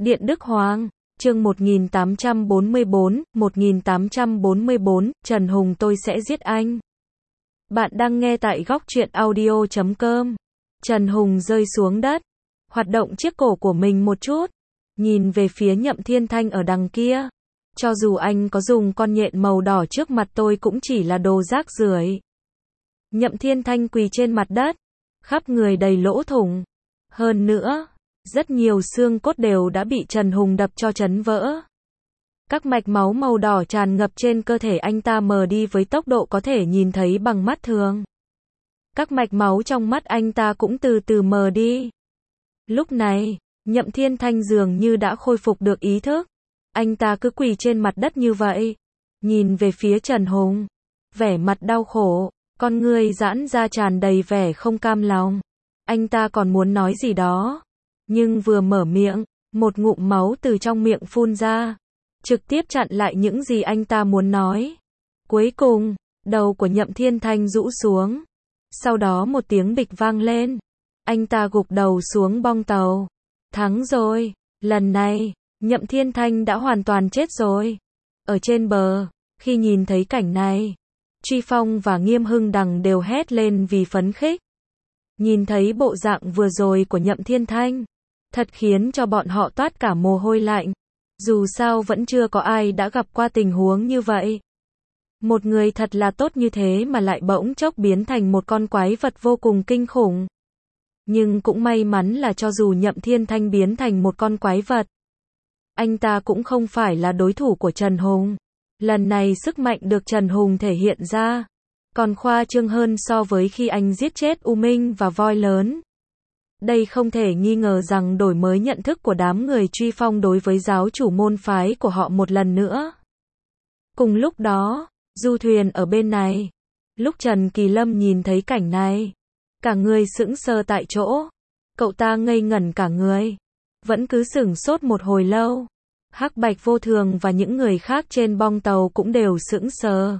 Điện Đức Hoàng, chương 1844, Trần Hùng tôi sẽ giết anh. Bạn đang nghe tại góc truyện audio.com. Trần Hùng rơi xuống đất, hoạt động chiếc cổ của mình một chút, nhìn về phía Nhậm Thiên Thanh ở đằng kia. Cho dù anh có dùng con nhện màu đỏ trước mặt tôi cũng chỉ là đồ rác rưởi. Nhậm Thiên Thanh quỳ trên mặt đất, khắp người đầy lỗ thủng. Hơn nữa, rất nhiều xương cốt đều đã bị Trần Hùng đập cho chấn vỡ. Các mạch máu màu đỏ tràn ngập trên cơ thể anh ta mờ đi với tốc độ có thể nhìn thấy bằng mắt thường. Các mạch máu trong mắt anh ta cũng từ từ mờ đi. Lúc này, Nhậm Thiên Thanh dường như đã khôi phục được ý thức. Anh ta cứ quỳ trên mặt đất như vậy, nhìn về phía Trần Hùng, vẻ mặt đau khổ, con ngươi giãn ra tràn đầy vẻ không cam lòng. Anh ta còn muốn nói gì đó, nhưng vừa mở miệng, một ngụm máu từ trong miệng phun ra, trực tiếp chặn lại những gì anh ta muốn nói. Cuối cùng, đầu của Nhậm Thiên Thanh rũ xuống. Sau đó một tiếng bịch vang lên. Anh ta gục đầu xuống bong tàu. Thắng rồi, lần này, Nhậm Thiên Thanh đã hoàn toàn chết rồi. Ở trên bờ, khi nhìn thấy cảnh này, Truy Phong và Nghiêm Hưng Đằng đều hét lên vì phấn khích. Nhìn thấy bộ dạng vừa rồi của Nhậm Thiên Thanh, thật khiến cho bọn họ toát cả mồ hôi lạnh. Dù sao vẫn chưa có ai đã gặp qua tình huống như vậy. Một người thật là tốt như thế mà lại bỗng chốc biến thành một con quái vật vô cùng kinh khủng. Nhưng cũng may mắn là cho dù Nhậm Thiên Thanh biến thành một con quái vật, anh ta cũng không phải là đối thủ của Trần Hùng. Lần này sức mạnh được Trần Hùng thể hiện ra, còn khoa trương hơn so với khi anh giết chết U Minh và Voi Lớn. Đây không thể nghi ngờ rằng đổi mới nhận thức của đám người Truy Phong đối với giáo chủ môn phái của họ một lần nữa. Cùng lúc đó, Du Thuyền ở bên này, lúc Trần Kỳ Lâm nhìn thấy cảnh này, cả người sững sờ tại chỗ. Cậu ta ngây ngẩn cả người, vẫn cứ sửng sốt một hồi lâu. Hắc Bạch Vô Thường và những người khác trên bong tàu cũng đều sững sờ.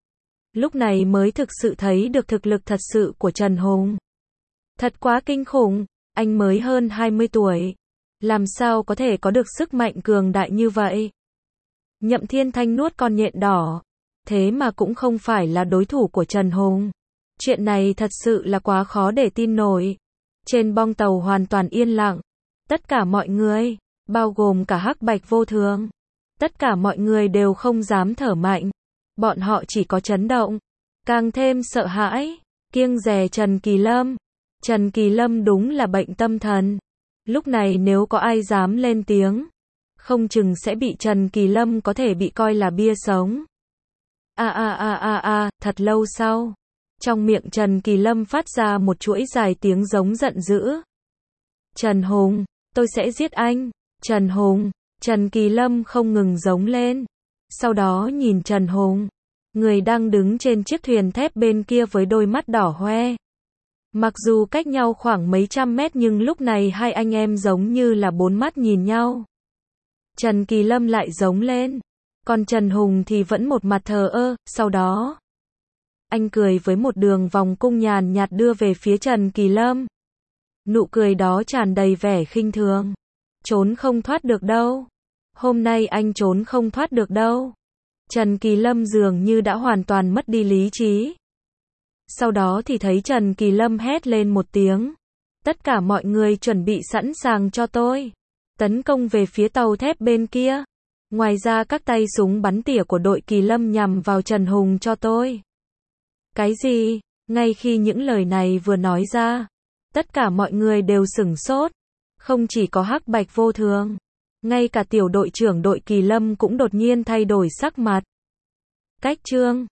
Lúc này mới thực sự thấy được thực lực thật sự của Trần Hùng. Thật quá kinh khủng, anh mới hơn 20 tuổi. Làm sao có thể có được sức mạnh cường đại như vậy? Nhậm Thiên Thanh nuốt con nhện đỏ, thế mà cũng không phải là đối thủ của Trần Hùng. Chuyện này thật sự là quá khó để tin nổi. Trên bong tàu hoàn toàn yên lặng. Tất cả mọi người, bao gồm cả Hắc Bạch Vô Thường, tất cả mọi người đều không dám thở mạnh. Bọn họ chỉ có chấn động, càng thêm sợ hãi, kiêng dè Trần Kỳ Lâm. Trần Kỳ Lâm đúng là bệnh tâm thần. Lúc này nếu có ai dám lên tiếng, không chừng sẽ bị Trần Kỳ Lâm có thể bị coi là bia sống. Thật lâu sau, trong miệng Trần Kỳ Lâm phát ra một chuỗi dài tiếng giống giận dữ. Trần Hùng, tôi sẽ giết anh. Trần Hùng, Trần Kỳ Lâm không ngừng giống lên. Sau đó nhìn Trần Hùng, người đang đứng trên chiếc thuyền thép bên kia với đôi mắt đỏ hoe. Mặc dù cách nhau khoảng mấy trăm mét nhưng lúc này hai anh em giống như là bốn mắt nhìn nhau. Trần Kỳ Lâm lại giống lên, còn Trần Hùng thì vẫn một mặt thờ ơ. Sau đó, anh cười với một đường vòng cung nhàn nhạt đưa về phía Trần Kỳ Lâm. Nụ cười đó tràn đầy vẻ khinh thường. Trốn không thoát được đâu. Hôm nay anh trốn không thoát được đâu. Trần Kỳ Lâm dường như đã hoàn toàn mất đi lý trí. Sau đó thì thấy Trần Kỳ Lâm hét lên một tiếng. Tất cả mọi người chuẩn bị sẵn sàng cho tôi. Tấn công về phía tàu thép bên kia. Ngoài ra các tay súng bắn tỉa của đội Kỳ Lâm nhằm vào Trần Hùng cho tôi. Cái gì? Ngay khi những lời này vừa nói ra, tất cả mọi người đều sửng sốt. Không chỉ có Hắc Bạch Vô Thường, ngay cả tiểu đội trưởng đội Kỳ Lâm cũng đột nhiên thay đổi sắc mặt. Cách chương